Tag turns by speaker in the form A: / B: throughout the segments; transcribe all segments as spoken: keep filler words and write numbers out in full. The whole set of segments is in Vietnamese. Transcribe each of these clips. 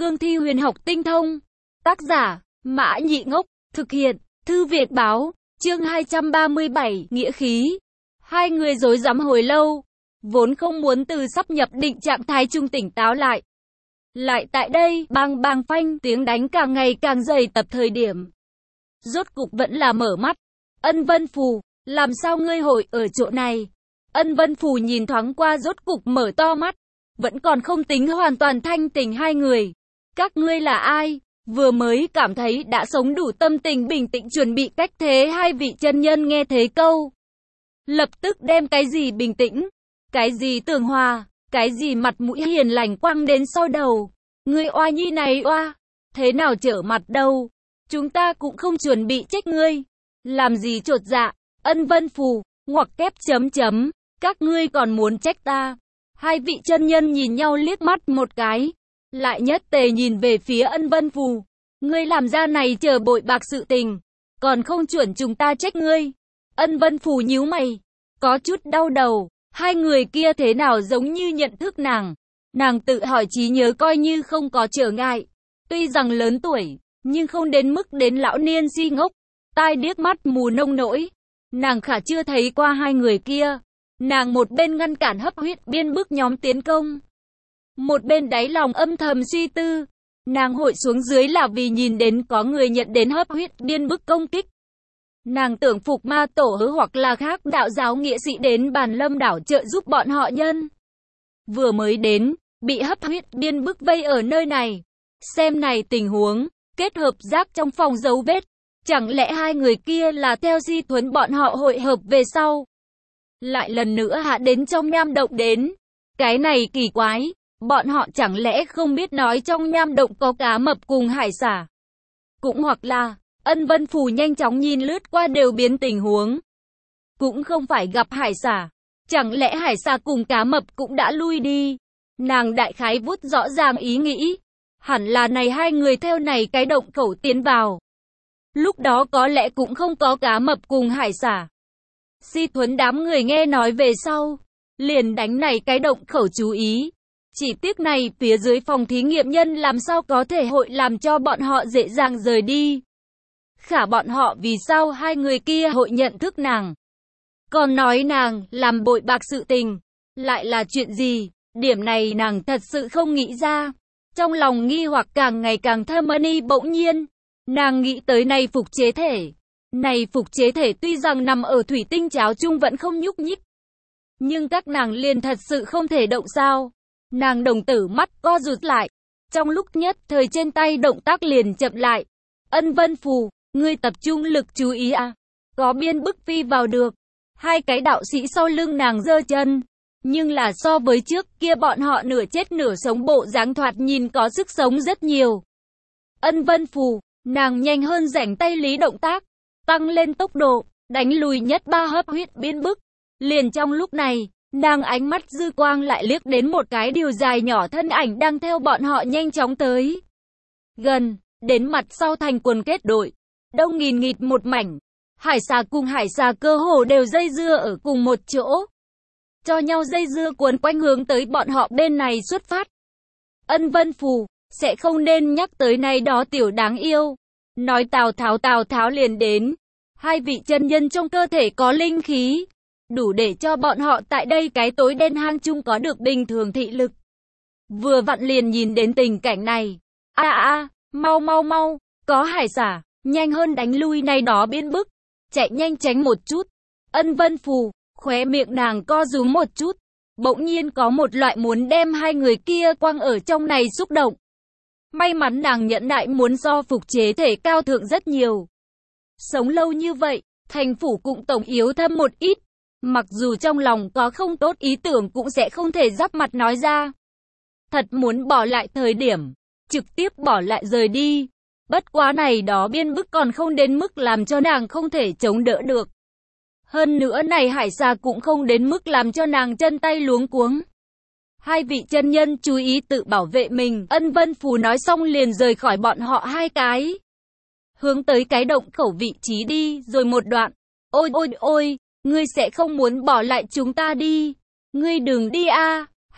A: cương thi huyền học tinh thông. Tác giả, Mã Nhị Ngốc, thực hiện, Thư Việt Báo, chương hai trăm ba mươi bảy, nghĩa khí. Hai người rối rắm hồi lâu, vốn không muốn từ sắp nhập định trạng thái trung tỉnh táo lại. Lại tại đây, bang bang phanh, tiếng đánh càng ngày càng dày tập thời điểm. Rốt cục vẫn là mở mắt. Ân Vân Phù, làm sao ngươi hội ở chỗ này? Ân Vân Phù nhìn thoáng qua rốt cục mở to mắt. Vẫn còn không tính hoàn toàn thanh tỉnh hai người. Các ngươi là ai? Vừa mới cảm thấy đã sống đủ tâm tình bình tĩnh chuẩn bị cách thế hai vị chân nhân nghe thế câu. Lập tức đem cái gì bình tĩnh, cái gì tường hòa, cái gì mặt mũi hiền lành quăng đến sau đầu. Ngươi oa nhi này oa, thế nào trở mặt đâu? Chúng ta cũng không chuẩn bị trách ngươi. Làm gì chột dạ? Ân Vân Phù, ngoặc kép chấm chấm, các ngươi còn muốn trách ta? Hai vị chân nhân nhìn nhau liếc mắt một cái, lại nhất tề nhìn về phía Ân Vân Phù. Ngươi làm ra này chờ bội bạc sự tình, còn không chuẩn chúng ta trách ngươi. Ân Vân Phù nhíu mày, có chút đau đầu, hai người kia thế nào giống như nhận thức nàng. Nàng tự hỏi trí nhớ coi như không có trở ngại, tuy rằng lớn tuổi, nhưng không đến mức đến lão niên si ngốc, tai điếc mắt mù nông nỗi. Nàng khả chưa thấy qua hai người kia. Nàng một bên ngăn cản hấp huyết biên bức nhóm tiến công, một bên đáy lòng âm thầm suy tư. Nàng hội xuống dưới là vì nhìn đến có người nhận đến hấp huyết biên bức công kích. Nàng tưởng phục ma tổ hứa hoặc là khác đạo giáo nghĩa sĩ đến Bàn Lâm đảo trợ giúp bọn họ nhân. Vừa mới đến, bị hấp huyết biên bức vây ở nơi này. Xem này tình huống, kết hợp giác trong phòng dấu vết. Chẳng lẽ hai người kia là theo Di Thuấn bọn họ hội hợp về sau? Lại lần nữa hạ đến trong nham động đến. Cái này kỳ quái, bọn họ chẳng lẽ không biết nói trong nham động có cá mập cùng hải xả? Cũng hoặc là, Ân Vân Phù nhanh chóng nhìn lướt qua đều biến tình huống. Cũng không phải gặp hải xả. Chẳng lẽ hải xả cùng cá mập cũng đã lui đi? Nàng đại khái vút rõ ràng ý nghĩ. Hẳn là này hai người theo này cái động khẩu tiến vào. Lúc đó có lẽ cũng không có cá mập cùng hải xả. Di Thuấn đám người nghe nói về sau, liền đánh này cái động khẩu chú ý. Chỉ tiếc này phía dưới phòng thí nghiệm nhân làm sao có thể hội làm cho bọn họ dễ dàng rời đi. Khả bọn họ vì sao hai người kia hội nhận thức nàng? Còn nói nàng làm bội bạc sự tình, lại là chuyện gì? Điểm này nàng thật sự không nghĩ ra. Trong lòng nghi hoặc càng ngày càng thâm ân bỗng nhiên. Nàng nghĩ tới này phục chế thể. Này phục chế thể tuy rằng nằm ở thủy tinh cháo chung vẫn không nhúc nhích. Nhưng các nàng liền thật sự không thể động sao. Nàng đồng tử mắt co rụt lại. Trong lúc nhất thời trên tay động tác liền chậm lại. Ân Vân Phù, ngươi tập trung lực chú ý à. Có biên bức phi vào được. Hai cái đạo sĩ sau lưng nàng giơ chân. Nhưng là so với trước kia bọn họ nửa chết nửa sống bộ dáng thoạt nhìn có sức sống rất nhiều. Ân Vân Phù, nàng nhanh hơn rảnh tay lý động tác. Tăng lên tốc độ, đánh lùi nhất ba hấp huyết biên bức. Liền trong lúc này, nàng ánh mắt dư quang lại liếc đến một cái điều dài nhỏ thân ảnh đang theo bọn họ nhanh chóng tới. Gần, đến mặt sau thành quần kết đội. Đông nghìn nghịt một mảnh. Hải xà cùng hải xà cơ hồ đều dây dưa ở cùng một chỗ. Cho nhau dây dưa cuốn quanh hướng tới bọn họ bên này xuất phát. Ân Vân Phù, sẽ không nên nhắc tới này đó tiểu đáng yêu. Nói Tào Tháo Tào Tháo liền đến. Hai vị chân nhân trong cơ thể có linh khí, đủ để cho bọn họ tại đây cái tối đen hang chung có được bình thường thị lực. Vừa vặn liền nhìn đến tình cảnh này. A a, à, mau mau mau, có hải xả, nhanh hơn đánh lui này đó biên bức. Chạy nhanh tránh một chút. Ân Vân Phù, khóe miệng nàng co rúm một chút. Bỗng nhiên có một loại muốn đem hai người kia quăng ở trong này xúc động. May mắn nàng nhẫn nại muốn do phục chế thể cao thượng rất nhiều. Sống lâu như vậy, thành phủ cũng tổng yếu thâm một ít. Mặc dù trong lòng có không tốt ý tưởng cũng sẽ không thể giáp mặt nói ra. Thật muốn bỏ lại thời điểm, trực tiếp bỏ lại rời đi. Bất quá này đó biên bức còn không đến mức làm cho nàng không thể chống đỡ được. Hơn nữa này hải xà cũng không đến mức làm cho nàng chân tay luống cuống. Hai vị chân nhân chú ý tự bảo vệ mình. Ân Vân Phù nói xong liền rời khỏi bọn họ hai cái. Hướng tới cái động khẩu vị trí đi rồi một đoạn. Ôi ôi ôi, ngươi sẽ không muốn bỏ lại chúng ta đi. Ngươi đừng đi a.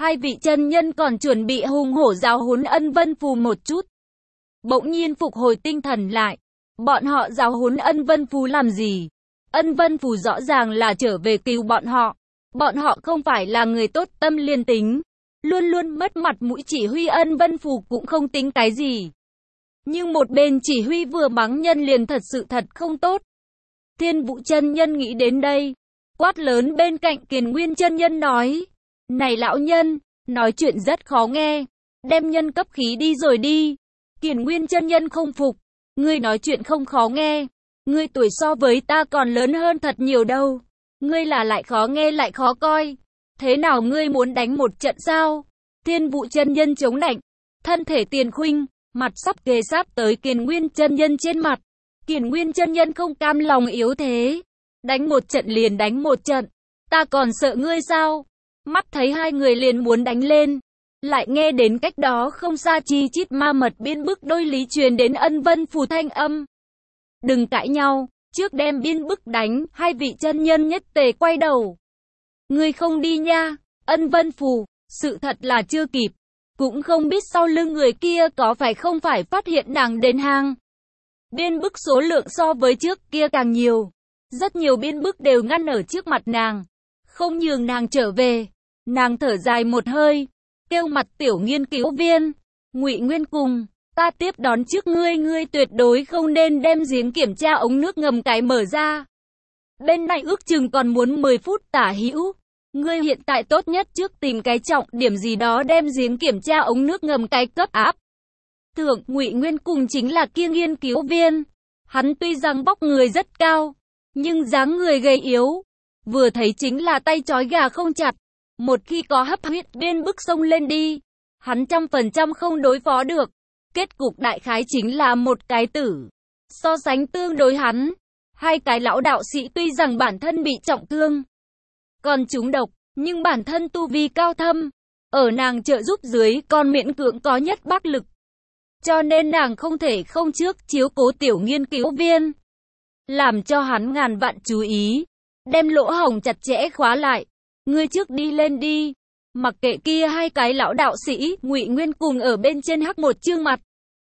A: Hai vị chân nhân còn chuẩn bị hùng hổ giáo huấn Ân Vân Phù một chút. Bỗng nhiên phục hồi tinh thần lại. Bọn họ giáo huấn Ân Vân Phù làm gì? Ân Vân Phù rõ ràng là trở về cứu bọn họ. Bọn họ không phải là người tốt tâm liên tính. Luôn luôn mất mặt mũi chỉ huy Ân Vân Phù cũng không tính cái gì. Nhưng một bên chỉ huy vừa mắng nhân liền thật sự thật không tốt. Thiên Vũ chân nhân nghĩ đến đây. Quát lớn bên cạnh Kiền Nguyên chân nhân nói. Này lão nhân, nói chuyện rất khó nghe. Đem nhân cấp khí đi rồi đi. Kiền Nguyên chân nhân không phục. Ngươi nói chuyện không khó nghe. Ngươi tuổi so với ta còn lớn hơn thật nhiều đâu. Ngươi là lại khó nghe lại khó coi. Thế nào ngươi muốn đánh một trận sao? Thiên Vũ chân nhân chống lạnh. Thân thể tiền khuynh, mặt sắp kề sát tới Kiền Nguyên chân nhân trên mặt. Kiền Nguyên chân nhân không cam lòng yếu thế. Đánh một trận liền đánh một trận. Ta còn sợ ngươi sao? Mắt thấy hai người liền muốn đánh lên. Lại nghe đến cách đó không xa chi chít ma mật biên bức đôi lý truyền đến Ân Vân Phù thanh âm. Đừng cãi nhau, trước đem biên bức đánh, hai vị chân nhân nhất tề quay đầu. Ngươi không đi nha, Ân Vân Phù, sự thật là chưa kịp. Cũng không biết sau lưng người kia có phải không phải phát hiện nàng đến hang. Biên bức số lượng so với trước kia càng nhiều. Rất nhiều biên bức đều ngăn ở trước mặt nàng. Không nhường nàng trở về. Nàng thở dài một hơi. Kêu mặt tiểu nghiên cứu viên. Ngụy Nguyên cùng. Ta tiếp đón trước ngươi. Ngươi tuyệt đối không nên đem giếng kiểm tra ống nước ngầm cái mở ra. Bên này ước chừng còn muốn mười phút tả hữu. Ngươi hiện tại tốt nhất trước tìm cái trọng điểm gì đó đem giếng kiểm tra ống nước ngầm cái cấp áp. Thượng Ngụy Nguyên cùng chính là kia nghiên cứu viên. Hắn tuy rằng vóc người rất cao, nhưng dáng người gầy yếu. Vừa thấy chính là tay trói gà không chặt. Một khi có hấp huyết biên bức sông lên đi, hắn trăm phần trăm không đối phó được. Kết cục đại khái chính là một cái tử. So sánh tương đối hắn, hai cái lão đạo sĩ tuy rằng bản thân bị trọng thương, còn trúng độc, nhưng bản thân tu vi cao thâm. Ở nàng trợ giúp dưới còn miễn cưỡng có nhất bác lực. Cho nên nàng không thể không trước chiếu cố tiểu nghiên cứu viên. Làm cho hắn ngàn vạn chú ý. Đem lỗ hổng chặt chẽ khóa lại. Ngươi trước đi lên đi. Mặc kệ kia hai cái lão đạo sĩ, Ngụy Nguyên cùng ở bên trên hắc một chương mặt.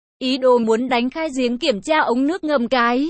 A: Ý đồ muốn đánh khai giếng kiểm tra ống nước ngầm cái.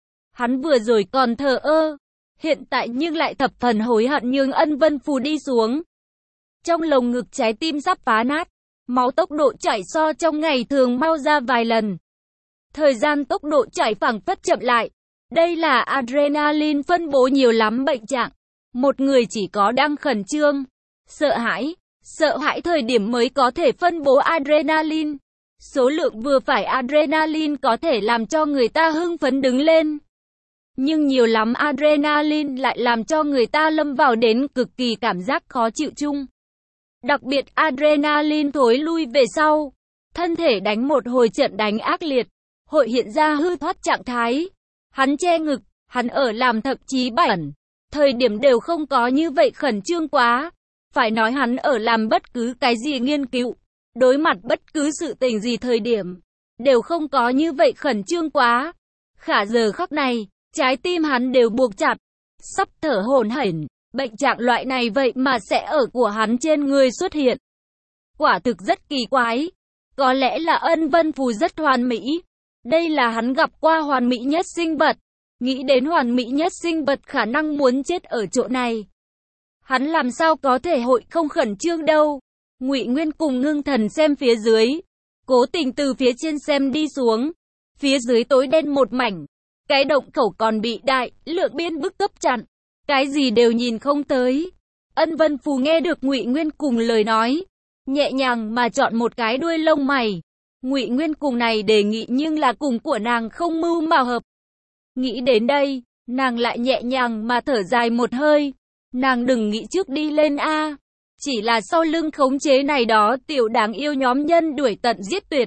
A: Hắn vừa rồi còn thờ ơ. Hiện tại nhưng lại thập phần hối hận nhường Ân Vân Phù đi xuống. Trong lồng ngực trái tim sắp phá nát. Máu tốc độ chảy so trong ngày thường mau ra vài lần. Thời gian tốc độ chảy phảng phất chậm lại. Đây là adrenaline phân bố nhiều lắm bệnh trạng. Một người chỉ có đang khẩn trương, sợ hãi, sợ hãi thời điểm mới có thể phân bố adrenaline. Số lượng vừa phải adrenaline có thể làm cho người ta hưng phấn đứng lên. Nhưng nhiều lắm adrenaline lại làm cho người ta lâm vào đến cực kỳ cảm giác khó chịu chung. Đặc biệt adrenaline thối lui về sau. Thân thể đánh một hồi trận đánh ác liệt. Hội hiện ra hư thoát trạng thái. Hắn che ngực, hắn ở làm thậm chí bẩn. Thời điểm đều không có như vậy khẩn trương quá. Phải nói hắn ở làm bất cứ cái gì nghiên cứu. Đối mặt bất cứ sự tình gì thời điểm. Đều không có như vậy khẩn trương quá. Khả giờ khắc này, trái tim hắn đều buộc chặt. Sắp thở hổn hển. Bệnh trạng loại này vậy mà sẽ ở của hắn trên người xuất hiện. Quả thực rất kỳ quái. Có lẽ là Ân Vân Phù rất hoàn mỹ. Đây là hắn gặp qua hoàn mỹ nhất sinh vật. Nghĩ đến hoàn mỹ nhất sinh vật khả năng muốn chết ở chỗ này. Hắn làm sao có thể hội không khẩn trương đâu. Ngụy Nguyên cùng ngưng thần xem phía dưới. Cố tình từ phía trên xem đi xuống. Phía dưới tối đen một mảnh. Cái động khẩu còn bị đại, lượng biên bức cấp chặn. Cái gì đều nhìn không tới. Ân Vân Phù nghe được Ngụy Nguyên cùng lời nói. Nhẹ nhàng mà chọn một cái đuôi lông mày. Ngụy Nguyên cùng này đề nghị nhưng là cùng của nàng không mưu mà hợp. Nghĩ đến đây, nàng lại nhẹ nhàng mà thở dài một hơi. Nàng đừng nghĩ trước đi lên a. Chỉ là sau lưng khống chế này đó tiểu đáng yêu nhóm nhân đuổi tận giết tuyệt.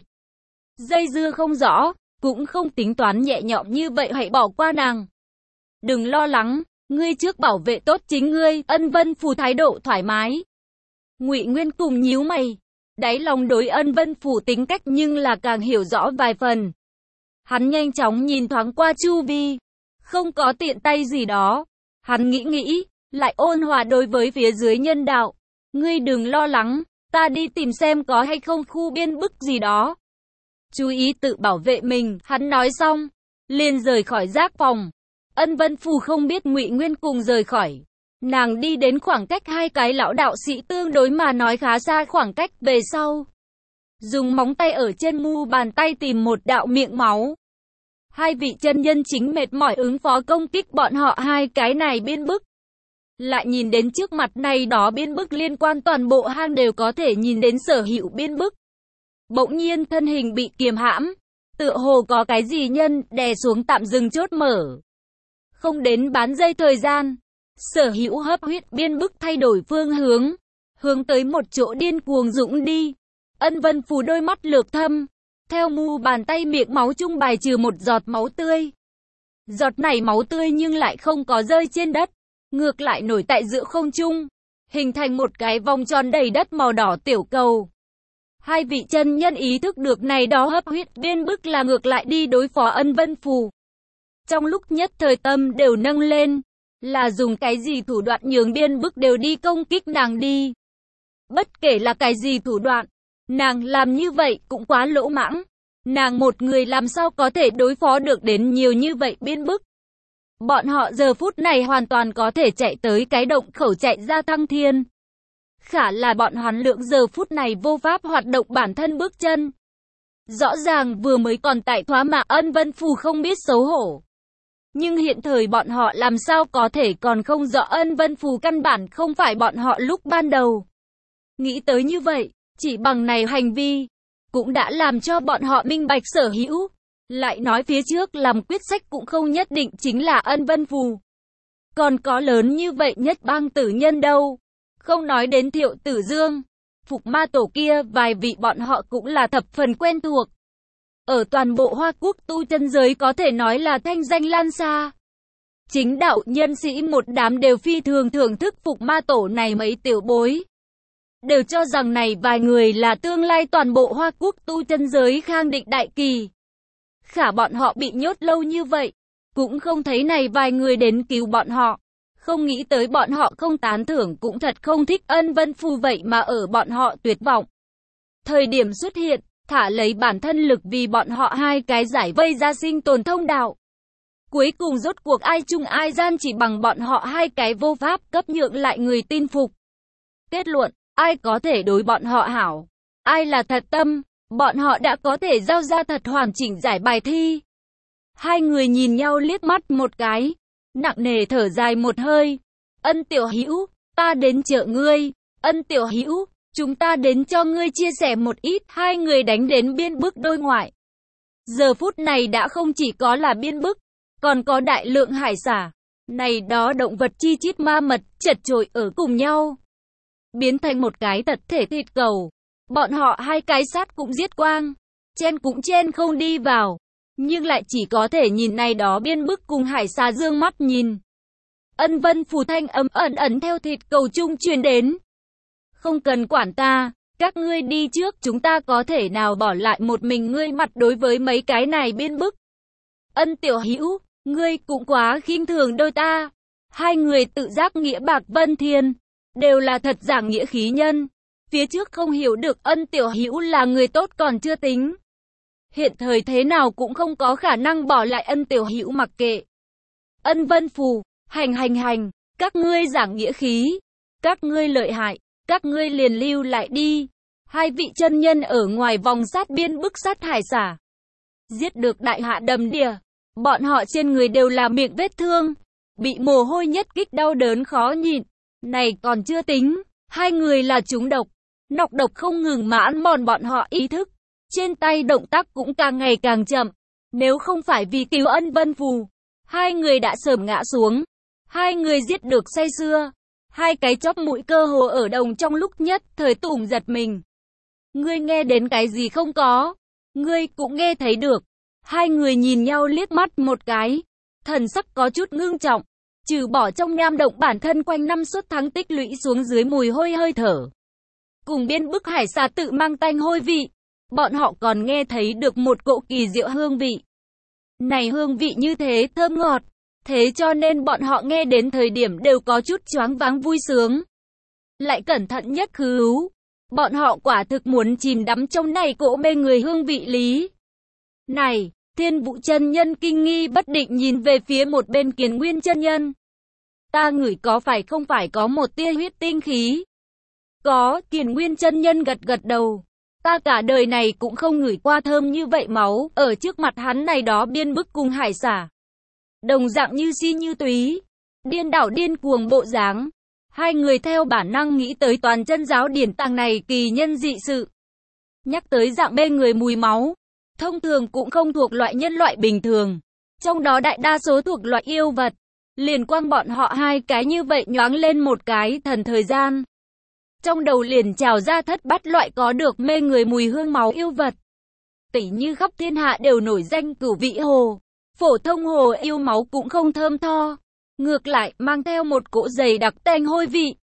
A: Dây dưa không rõ, cũng không tính toán nhẹ nhõm như vậy hãy bỏ qua nàng. Đừng lo lắng, ngươi trước bảo vệ tốt chính ngươi. Ân Vân Phù thái độ thoải mái. Ngụy Nguyên cùng nhíu mày. Đáy lòng đối Ân Vân Phù tính cách nhưng là càng hiểu rõ vài phần. Hắn nhanh chóng nhìn thoáng qua chu vi. Không có tiện tay gì đó. Hắn nghĩ nghĩ, lại ôn hòa đối với phía dưới nhân đạo. Ngươi đừng lo lắng, ta đi tìm xem có hay không khu biên bức gì đó. Chú ý tự bảo vệ mình, hắn nói xong, liền rời khỏi giác phòng. Ân Vân Phù không biết Ngụy Nguyên cùng rời khỏi. Nàng đi đến khoảng cách hai cái lão đạo sĩ tương đối mà nói khá xa khoảng cách về sau. Dùng móng tay ở trên mu bàn tay tìm một đạo miệng máu. Hai vị chân nhân chính mệt mỏi ứng phó công kích bọn họ hai cái này biên bức. Lại nhìn đến trước mặt này đó biên bức liên quan toàn bộ hang đều có thể nhìn đến sở hữu biên bức. Bỗng nhiên thân hình bị kiềm hãm, tựa hồ có cái gì nhân đè xuống tạm dừng chốt mở. Không đến bán giây thời gian, sở hữu hấp huyết biên bức thay đổi phương hướng, hướng tới một chỗ điên cuồng dũng đi. Ân Vân Phù đôi mắt lược thâm, theo mu bàn tay miệng máu chung bài trừ một giọt máu tươi. Giọt này máu tươi nhưng lại không có rơi trên đất, ngược lại nổi tại giữa không trung, hình thành một cái vòng tròn đầy đất màu đỏ tiểu cầu. Hai vị chân nhân ý thức được này đó hấp huyết biên bức là ngược lại đi đối phó Ân Vân Phù. Trong lúc nhất thời tâm đều nâng lên, là dùng cái gì thủ đoạn nhường biên bức đều đi công kích nàng đi. Bất kể là cái gì thủ đoạn, nàng làm như vậy cũng quá lỗ mãng. Nàng một người làm sao có thể đối phó được đến nhiều như vậy biên bức. Bọn họ giờ phút này hoàn toàn có thể chạy tới cái động khẩu chạy ra thăng thiên. Khả là bọn hắn lượng giờ phút này vô pháp hoạt động bản thân bước chân. Rõ ràng vừa mới còn tại thoá mà Ân Vân Phù không biết xấu hổ. Nhưng hiện thời bọn họ làm sao có thể còn không rõ Ân Vân Phù căn bản không phải bọn họ lúc ban đầu. Nghĩ tới như vậy, chỉ bằng này hành vi, cũng đã làm cho bọn họ minh bạch sở hữu. Lại nói phía trước làm quyết sách cũng không nhất định chính là Ân Vân Phù. Còn có lớn như vậy nhất bang tử nhân đâu. Không nói đến Thiệu Tử Dương, Phục Ma Tổ kia vài vị bọn họ cũng là thập phần quen thuộc. Ở toàn bộ Hoa Quốc tu chân giới có thể nói là thanh danh lan xa. Chính đạo nhân sĩ một đám đều phi thường thưởng thức Phục Ma Tổ này mấy tiểu bối. Đều cho rằng này vài người là tương lai toàn bộ Hoa Quốc tu chân giới khang định đại kỳ. Khả bọn họ bị nhốt lâu như vậy, cũng không thấy này vài người đến cứu bọn họ. Không nghĩ tới bọn họ không tán thưởng cũng thật không thích Ân Vân Phù vậy mà ở bọn họ tuyệt vọng. Thời điểm xuất hiện, thả lấy bản thân lực vì bọn họ hai cái giải vây ra sinh tồn thông đạo. Cuối cùng rốt cuộc ai chung ai gian chỉ bằng bọn họ hai cái vô pháp cấp nhượng lại người tin phục. Kết luận, ai có thể đối bọn họ hảo, ai là thật tâm, bọn họ đã có thể giao ra thật hoàn chỉnh giải bài thi. Hai người nhìn nhau liếc mắt một cái, nặng nề thở dài một hơi. Ân tiểu hữu, ta đến trợ ngươi. Ân tiểu hữu, chúng ta đến cho ngươi chia sẻ một ít. Hai người đánh đến biên bức đôi ngoại. Giờ phút này đã không chỉ có là biên bức, còn có đại lượng hải xả. Này đó động vật chi chít ma mật chật chội ở cùng nhau, biến thành một cái thật thể thịt cầu. Bọn họ hai cái sát cũng giết quang, chen cũng chen không đi vào, nhưng lại chỉ có thể nhìn này đó biên bức cùng hải xà dương mắt nhìn. Ân Vân Phù thanh âm ẩn ẩn theo thịt cầu chung truyền đến. Không cần quản ta, các ngươi đi trước, chúng ta có thể nào bỏ lại một mình ngươi mặt đối với mấy cái này biên bức. Ân tiểu hữu, ngươi cũng quá khinh thường đôi ta. Hai người tự giác nghĩa bạc vân thiên, đều là thật giảng nghĩa khí nhân. Phía trước không hiểu được Ân tiểu hữu là người tốt còn chưa tính. Hiện thời thế nào cũng không có khả năng bỏ lại Ân tiểu hữu mặc kệ. Ân Vân Phù, hành hành hành, các ngươi giảng nghĩa khí, các ngươi lợi hại, các ngươi liền lưu lại đi. Hai vị chân nhân ở ngoài vòng sát biên bức sát hải xả, giết được đại hạ đầm đìa. Bọn họ trên người đều là miệng vết thương, bị mồ hôi nhất kích đau đớn khó nhịn. Này còn chưa tính, hai người là trúng độc, nọc độc không ngừng mà ăn mòn bọn họ ý thức. Trên tay động tác cũng càng ngày càng chậm. Nếu không phải vì cứu Ân Vân Phù, hai người đã sớm ngã xuống. Hai người giết được say sưa. Hai cái chóp mũi cơ hồ ở đồng trong lúc nhất thời tủm giật mình. Ngươi nghe đến cái gì không có? Ngươi cũng nghe thấy được. Hai người nhìn nhau liếc mắt một cái. Thần sắc có chút ngưng trọng. Trừ bỏ trong nham động bản thân quanh năm suốt tháng tích lũy xuống dưới mùi hôi hơi thở, cùng biên bức hải xà tự mang tanh hôi vị, bọn họ còn nghe thấy được một cỗ kỳ diệu hương vị. Này hương vị như thế thơm ngọt, thế cho nên bọn họ nghe đến thời điểm đều có chút choáng váng vui sướng. lại cẩn thận nhất khứu. Bọn họ quả thực muốn chìm đắm trong này cỗ mê người hương vị lý. Này, Thiên Vũ chân nhân kinh nghi bất định nhìn về phía một bên Kiền Nguyên chân nhân. Ta ngửi có phải không phải có một tia huyết tinh khí? Có, Kiền Nguyên chân nhân gật gật đầu. Ta cả đời này cũng không ngửi qua thơm như vậy máu, ở trước mặt hắn này đó biên bức cùng hải xả. Đồng dạng như si như túy, điên đảo điên cuồng bộ dáng. Hai người theo bản năng nghĩ tới toàn chân giáo điển tàng này kỳ nhân dị sự. Nhắc tới dạng bê người mùi máu, thông thường cũng không thuộc loại nhân loại bình thường. Trong đó đại đa số thuộc loại yêu vật. Liền quang bọn họ hai cái như vậy nhoáng lên một cái thần thời gian. Trong đầu liền trào ra thất bát loại có được mê người mùi hương máu yêu vật. Tỉ như khắp thiên hạ đều nổi danh Cửu Vị Hồ. Phổ thông hồ yêu máu cũng không thơm tho. Ngược lại, mang theo một cỗ dày đặc tanh hôi vị.